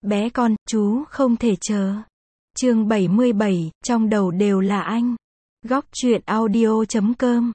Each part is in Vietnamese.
Bé con, chú không thể chờ. Chương 77, trong đầu đều là anh. Góc truyện audio.com.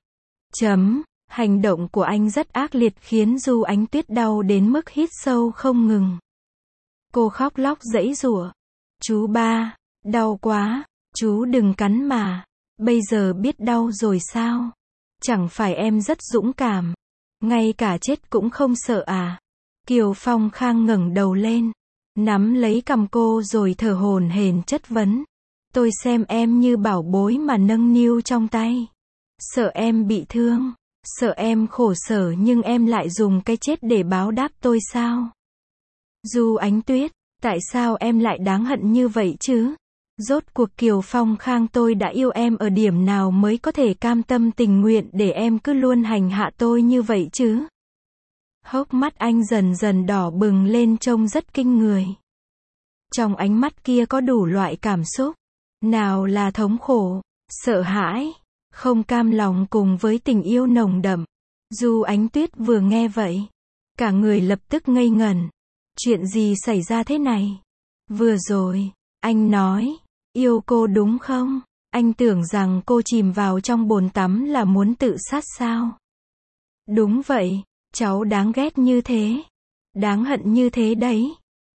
Hành động của anh rất ác liệt khiến Du Ánh Tuyết đau đến mức hít sâu không ngừng. Cô khóc lóc giãy giụa. Chú ba, đau quá, chú đừng cắn mà. Bây giờ biết đau rồi sao? Chẳng phải em rất dũng cảm. Ngay cả chết cũng không sợ à? Kiều Phong Khang ngẩng đầu lên, nắm lấy cằm cô rồi thở hổn hển chất vấn. Tôi xem em như bảo bối mà nâng niu trong tay. Sợ em bị thương, sợ em khổ sở nhưng em lại dùng cái chết để báo đáp tôi sao? Du Ánh Tuyết, tại sao em lại đáng hận như vậy chứ? Rốt cuộc Kiều Phong Khang tôi đã yêu em ở điểm nào mới có thể cam tâm tình nguyện để em cứ luôn hành hạ tôi như vậy chứ? Hốc mắt anh dần dần đỏ bừng lên trông rất kinh người. Trong ánh mắt kia có đủ loại cảm xúc. Nào là thống khổ, sợ hãi, không cam lòng cùng với tình yêu nồng đậm. Du Ánh Tuyết vừa nghe vậy, cả người lập tức ngây ngẩn. Chuyện gì xảy ra thế này? Vừa rồi, anh nói, yêu cô đúng không? Anh tưởng rằng cô chìm vào trong bồn tắm là muốn tự sát sao? Đúng vậy, cháu đáng ghét như thế. Đáng hận như thế đấy.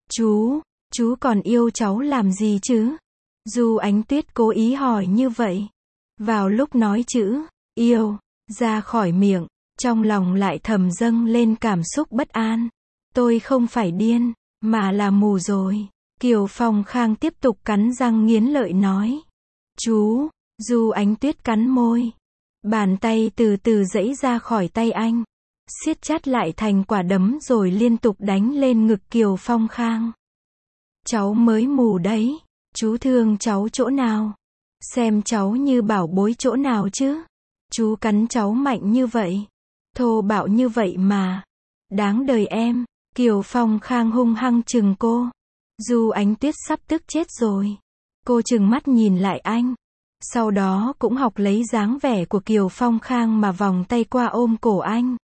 Chú còn yêu cháu làm gì chứ? Du Ánh Tuyết cố ý hỏi như vậy. Vào lúc nói chữ yêu ra khỏi miệng, trong lòng lại thầm dâng lên cảm xúc bất an. Tôi không phải điên, mà là mù rồi. Kiều Phong Khang tiếp tục cắn răng nghiến lợi nói. Chú, Du Ánh Tuyết cắn môi. Bàn tay từ từ giãy ra khỏi tay anh, siết chặt lại thành quả đấm rồi liên tục đánh lên ngực Kiều Phong Khang. Cháu mới mù đấy. Chú thương cháu chỗ nào? Xem cháu như bảo bối chỗ nào chứ? Chú cắn cháu mạnh như vậy, thô bạo như vậy mà. Đáng đời em. Kiều Phong Khang hung hăng trừng cô. Du Ánh Tuyết sắp tức chết rồi. Cô trừng mắt nhìn lại anh. Sau đó cũng học lấy dáng vẻ của Kiều Phong Khang mà vòng tay qua ôm cổ anh.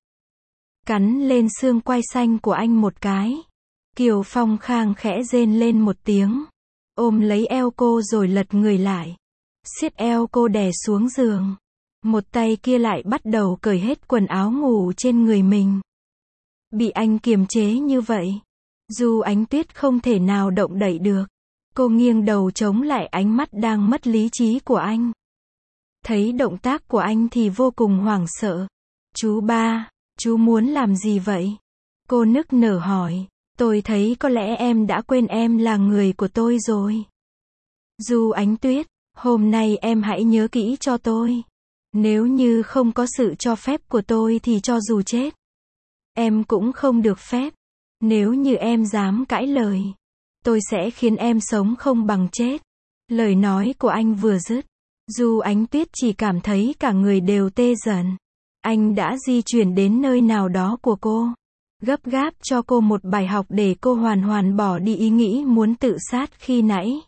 Cắn lên xương quai xanh của anh một cái. Kiều Phong Khang khẽ rên lên một tiếng. Ôm lấy eo cô rồi lật người lại. Siết eo cô đè xuống giường. Một tay kia lại bắt đầu cởi hết quần áo ngủ trên người mình. Bị anh kiềm chế như vậy, Du Ánh Tuyết không thể nào động đậy được. Cô nghiêng đầu chống lại ánh mắt đang mất lý trí của anh. Thấy động tác của anh thì vô cùng hoảng sợ. Chú ba, chú muốn làm gì vậy? Cô nức nở hỏi. Tôi thấy có lẽ em đã quên em là người của tôi rồi. Du Ánh Tuyết, hôm nay em hãy nhớ kỹ cho tôi. Nếu như không có sự cho phép của tôi thì cho dù chết, em cũng không được phép. Nếu như em dám cãi lời, tôi sẽ khiến em sống không bằng chết. Lời nói của anh vừa dứt, Du Ánh Tuyết chỉ cảm thấy cả người đều tê dần. Anh đã di chuyển đến nơi nào đó của cô, gấp gáp cho cô một bài học để cô hoàn toàn bỏ đi ý nghĩ muốn tự sát khi nãy.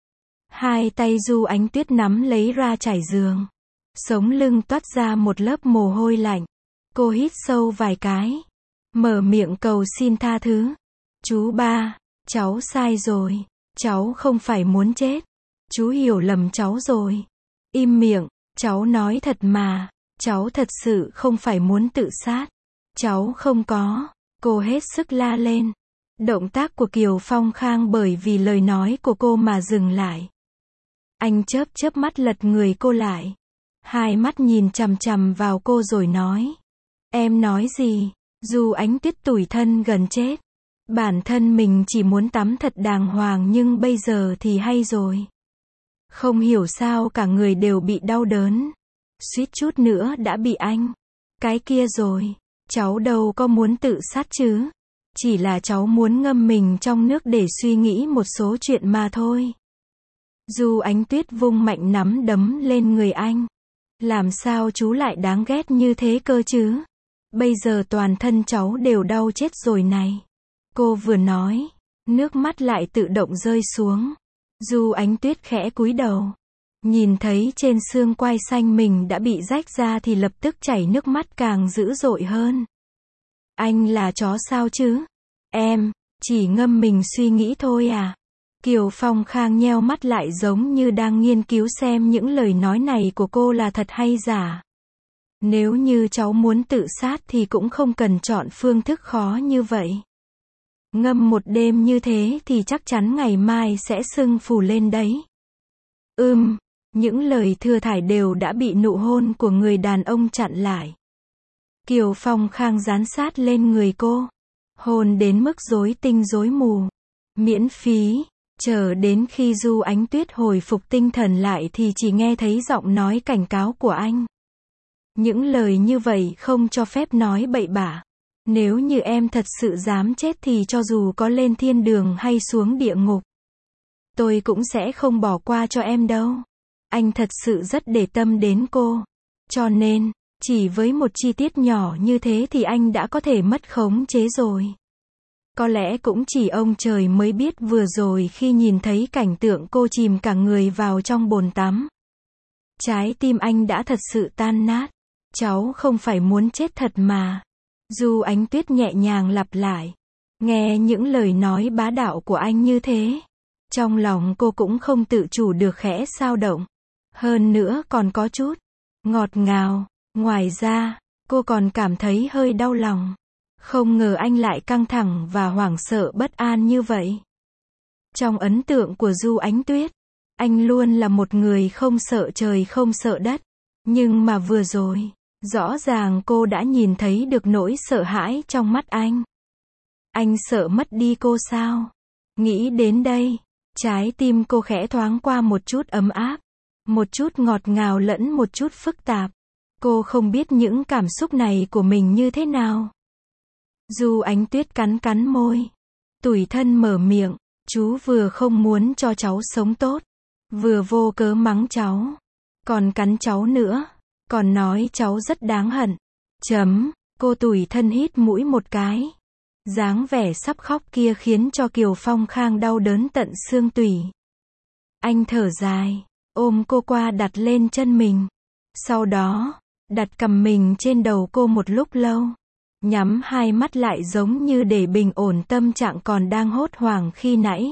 Hai tay Du Ánh Tuyết nắm lấy ra trải giường. Sống lưng toát ra một lớp mồ hôi lạnh. Cô hít sâu vài cái, mở miệng cầu xin tha thứ. Chú ba, cháu sai rồi. Cháu không phải muốn chết. Chú hiểu lầm cháu rồi. Im miệng, cháu nói thật mà. Cháu thật sự không phải muốn tự sát. Cháu không có. Cô hết sức la lên. Động tác của Kiều Phong Khang bởi vì lời nói của cô mà dừng lại. Anh chớp chớp mắt lật người cô lại. Hai mắt nhìn chằm chằm vào cô rồi nói. Em nói gì? Du Ánh Tuyết tủi thân gần chết. Bản thân mình chỉ muốn tắm thật đàng hoàng nhưng bây giờ thì hay rồi. Không hiểu sao cả người đều bị đau đớn. Suýt chút nữa đã bị anh. Cái kia rồi. Cháu đâu có muốn tự sát chứ. Chỉ là cháu muốn ngâm mình trong nước để suy nghĩ một số chuyện mà thôi. Du Ánh Tuyết vung mạnh nắm đấm lên người anh. Làm sao chú lại đáng ghét như thế cơ chứ? Bây giờ toàn thân cháu đều đau chết rồi này. Cô vừa nói, nước mắt lại tự động rơi xuống. Du Ánh Tuyết khẽ cúi đầu. Nhìn thấy trên xương quai xanh mình đã bị rách ra thì lập tức chảy nước mắt càng dữ dội hơn. Anh là chó sao chứ? Chỉ ngâm mình suy nghĩ thôi à? Kiều Phong Khang nheo mắt lại giống như đang nghiên cứu xem những lời nói này của cô là thật hay giả. Nếu như cháu muốn tự sát thì cũng không cần chọn phương thức khó như vậy. Ngâm một đêm như thế thì chắc chắn ngày mai sẽ sưng phù lên đấy. Những lời thừa thải đều đã bị nụ hôn của người đàn ông chặn lại. Kiều Phong Khang dán sát lên người cô. Hôn đến mức rối tinh rối mù. Miễn phí. Chờ đến khi Du Ánh Tuyết hồi phục tinh thần lại thì chỉ nghe thấy giọng nói cảnh cáo của anh. Những lời như vậy không cho phép nói bậy bạ. Nếu như em thật sự dám chết thì cho dù có lên thiên đường hay xuống địa ngục, tôi cũng sẽ không bỏ qua cho em đâu. Anh thật sự rất để tâm đến cô. Cho nên, chỉ với một chi tiết nhỏ như thế thì anh đã có thể mất khống chế rồi. Có lẽ cũng chỉ ông trời mới biết vừa rồi khi nhìn thấy cảnh tượng cô chìm cả người vào trong bồn tắm. Trái tim anh đã thật sự tan nát. Cháu không phải muốn chết thật mà. Du Ánh Tuyết nhẹ nhàng lặp lại. Nghe những lời nói bá đạo của anh như thế, trong lòng cô cũng không tự chủ được khẽ xao động. Hơn nữa còn có chút ngọt ngào. Ngoài ra, cô còn cảm thấy hơi đau lòng. Không ngờ anh lại căng thẳng và hoảng sợ bất an như vậy. Trong ấn tượng của Du Ánh Tuyết, anh luôn là một người không sợ trời không sợ đất. Nhưng mà vừa rồi, rõ ràng cô đã nhìn thấy được nỗi sợ hãi trong mắt anh. Anh sợ mất đi cô sao? Nghĩ đến đây, trái tim cô khẽ thoáng qua một chút ấm áp, một chút ngọt ngào lẫn một chút phức tạp. Cô không biết những cảm xúc này của mình như thế nào. Du Ánh Tuyết cắn cắn môi, tủi thân mở miệng, chú vừa không muốn cho cháu sống tốt, vừa vô cớ mắng cháu, còn cắn cháu nữa, còn nói cháu rất đáng hận. Cô tủi thân hít mũi một cái. Dáng vẻ sắp khóc kia khiến cho Kiều Phong Khang đau đớn tận xương tủy. Anh thở dài, ôm cô qua đặt lên chân mình. Sau đó, đặt cằm mình trên đầu cô một lúc lâu. Nhắm hai mắt lại giống như để bình ổn tâm trạng còn đang hốt hoảng khi nãy.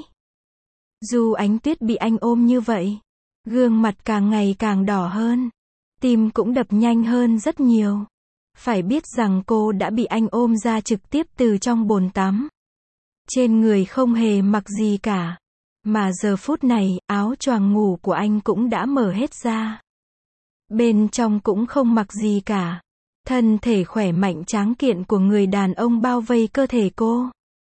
Du Ánh Tuyết bị anh ôm như vậy, gương mặt càng ngày càng đỏ hơn. Tim cũng đập nhanh hơn rất nhiều. Phải biết rằng cô đã bị anh ôm ra trực tiếp từ trong bồn tắm. Trên người không hề mặc gì cả. Mà giờ phút này, áo choàng ngủ của anh cũng đã mở hết ra. Bên trong cũng không mặc gì cả. Thân thể khỏe mạnh tráng kiện của người đàn ông bao vây cơ thể cô.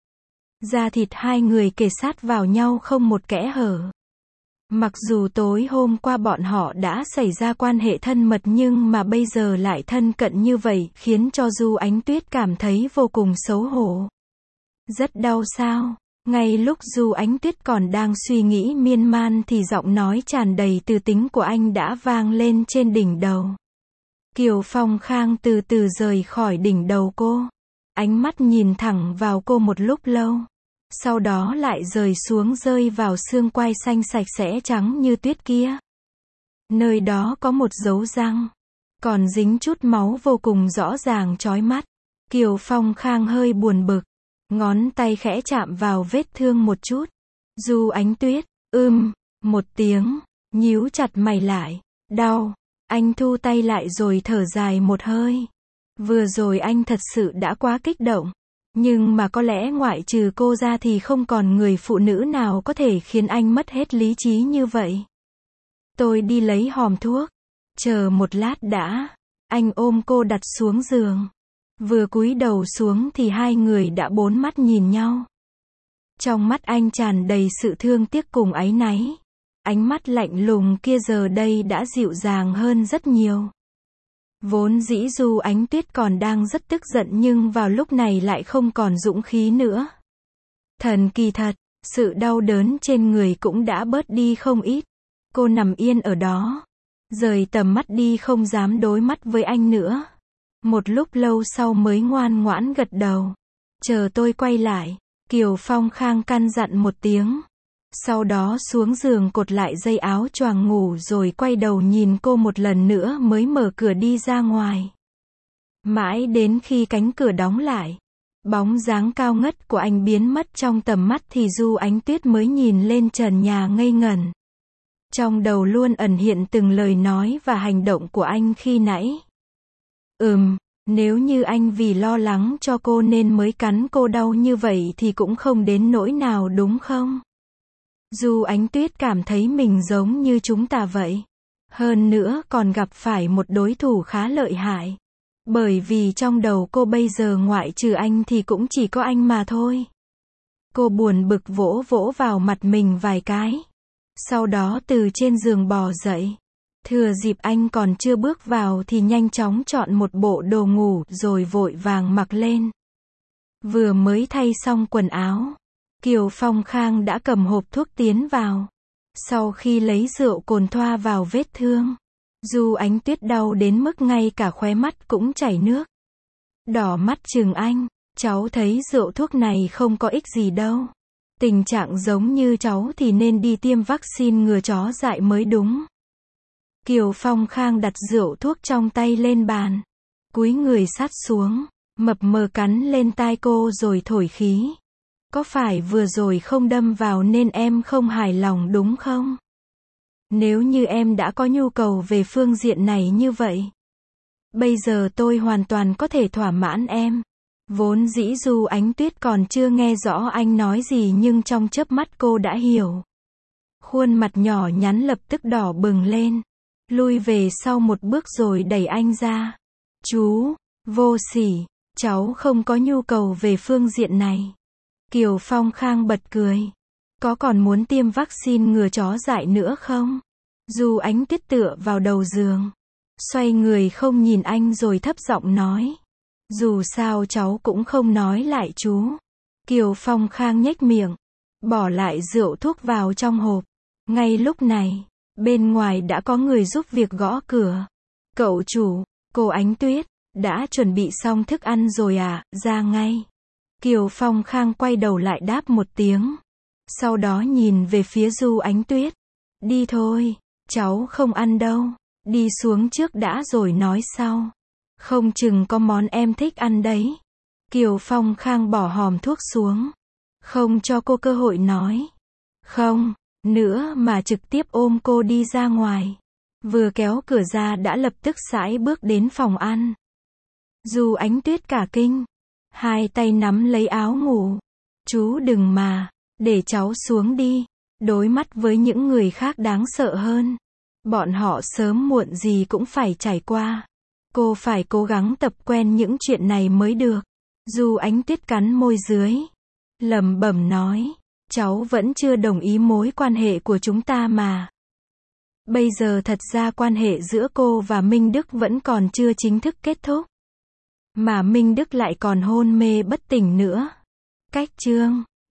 Da thịt hai người kề sát vào nhau không một kẽ hở. Mặc dù tối hôm qua bọn họ đã xảy ra quan hệ thân mật nhưng mà bây giờ lại thân cận như vậy khiến cho Du Ánh Tuyết cảm thấy vô cùng xấu hổ. Rất đau sao? Ngay lúc Du Ánh Tuyết còn đang suy nghĩ miên man thì giọng nói tràn đầy từ tính của anh đã vang lên trên đỉnh đầu. Kiều Phong Khang từ từ rời khỏi đỉnh đầu cô. Ánh mắt nhìn thẳng vào cô một lúc lâu. Sau đó lại rời xuống rơi vào xương quai xanh sạch sẽ trắng như tuyết kia. Nơi đó có một dấu răng, còn dính chút máu vô cùng rõ ràng chói mắt. Kiều Phong Khang hơi buồn bực, ngón tay khẽ chạm vào vết thương một chút. Du Ánh Tuyết, một tiếng, nhíu chặt mày lại, đau. Anh thu tay lại rồi thở dài một hơi. Vừa rồi anh thật sự đã quá kích động. Nhưng mà có lẽ ngoại trừ cô ra thì không còn người phụ nữ nào có thể khiến anh mất hết lý trí như vậy. Tôi đi lấy hòm thuốc. Chờ một lát đã. Anh ôm cô đặt xuống giường. Vừa cúi đầu xuống thì hai người đã bốn mắt nhìn nhau. Trong mắt anh tràn đầy sự thương tiếc cùng áy náy. Ánh mắt lạnh lùng kia giờ đây đã dịu dàng hơn rất nhiều. Vốn dĩ Du Ánh Tuyết còn đang rất tức giận nhưng vào lúc này lại không còn dũng khí nữa. Thần kỳ thật, sự đau đớn trên người cũng đã bớt đi không ít. Cô nằm yên ở đó, rời tầm mắt đi không dám đối mắt với anh nữa. Một lúc lâu sau mới ngoan ngoãn gật đầu. Chờ tôi quay lại, Kiều Phong Khang căn dặn một tiếng. Sau đó xuống giường cột lại dây áo choàng ngủ rồi quay đầu nhìn cô một lần nữa mới mở cửa đi ra ngoài. Mãi đến khi cánh cửa đóng lại, Bóng dáng cao ngất của anh biến mất trong tầm mắt thì Du Ánh Tuyết mới nhìn lên trần nhà ngây ngẩn. Trong đầu luôn ẩn hiện từng lời nói và hành động của anh khi nãy. Nếu như anh vì lo lắng cho cô nên mới cắn cô đau như vậy thì cũng không đến nỗi nào đúng không? Du Ánh Tuyết cảm thấy mình giống như chúng ta vậy. Hơn nữa còn gặp phải một đối thủ khá lợi hại. Bởi vì trong đầu cô bây giờ ngoại trừ anh thì cũng chỉ có anh mà thôi. Cô buồn bực vỗ vỗ vào mặt mình vài cái. Sau đó từ trên giường bò dậy. Thừa dịp anh còn chưa bước vào thì nhanh chóng chọn một bộ đồ ngủ rồi vội vàng mặc lên. Vừa mới thay xong quần áo, Kiều Phong Khang đã cầm hộp thuốc tiến vào. Sau khi lấy rượu cồn thoa vào vết thương, Du Ánh Tuyết đau đến mức ngay cả khóe mắt cũng chảy nước. Đỏ mắt trừng anh, cháu thấy rượu thuốc này không có ích gì đâu. Tình trạng giống như cháu thì nên đi tiêm vaccine ngừa chó dại mới đúng. Kiều Phong Khang đặt rượu thuốc trong tay lên bàn, cúi người sát xuống, mập mờ cắn lên tai cô rồi thổi khí. Có phải vừa rồi không đâm vào nên em không hài lòng đúng không? Nếu như em đã có nhu cầu về phương diện này như vậy, bây giờ tôi hoàn toàn có thể thỏa mãn em. Vốn dĩ Du Ánh Tuyết còn chưa nghe rõ anh nói gì nhưng trong chớp mắt cô đã hiểu. Khuôn mặt nhỏ nhắn lập tức đỏ bừng lên, lui về sau một bước rồi đẩy anh ra. Chú, vô sỉ, cháu không có nhu cầu về phương diện này. Kiều Phong Khang bật cười. Có còn muốn tiêm vaccine ngừa chó dại nữa không? Du Ánh Tuyết tựa vào đầu giường, xoay người không nhìn anh rồi thấp giọng nói. Dù sao cháu cũng không nói lại chú. Kiều Phong Khang nhếch miệng, bỏ lại rượu thuốc vào trong hộp. Ngay lúc này, bên ngoài đã có người giúp việc gõ cửa. Cậu chủ, cô Ánh Tuyết, đã chuẩn bị xong thức ăn rồi à, ra ngay. Kiều Phong Khang quay đầu lại đáp một tiếng. Sau đó nhìn về phía Du Ánh Tuyết. Đi thôi, cháu không ăn đâu. Đi xuống trước đã rồi nói sau. Không chừng có món em thích ăn đấy. Kiều Phong Khang bỏ hòm thuốc xuống, không cho cô cơ hội nói. Không, nữa mà trực tiếp ôm cô đi ra ngoài. Vừa kéo cửa ra đã lập tức sải bước đến phòng ăn. Du Ánh Tuyết cả kinh, hai tay nắm lấy áo ngủ. Chú đừng mà, để cháu xuống đi. Đối mắt với những người khác đáng sợ hơn. Bọn họ sớm muộn gì cũng phải trải qua. Cô phải cố gắng tập quen những chuyện này mới được. Du Ánh Tuyết cắn môi dưới, lẩm bẩm nói, cháu vẫn chưa đồng ý mối quan hệ của chúng ta mà. Bây giờ thật ra quan hệ giữa cô và Minh Đức vẫn còn chưa chính thức kết thúc. Mà Minh Đức lại còn hôn mê bất tỉnh nữa. Cách chương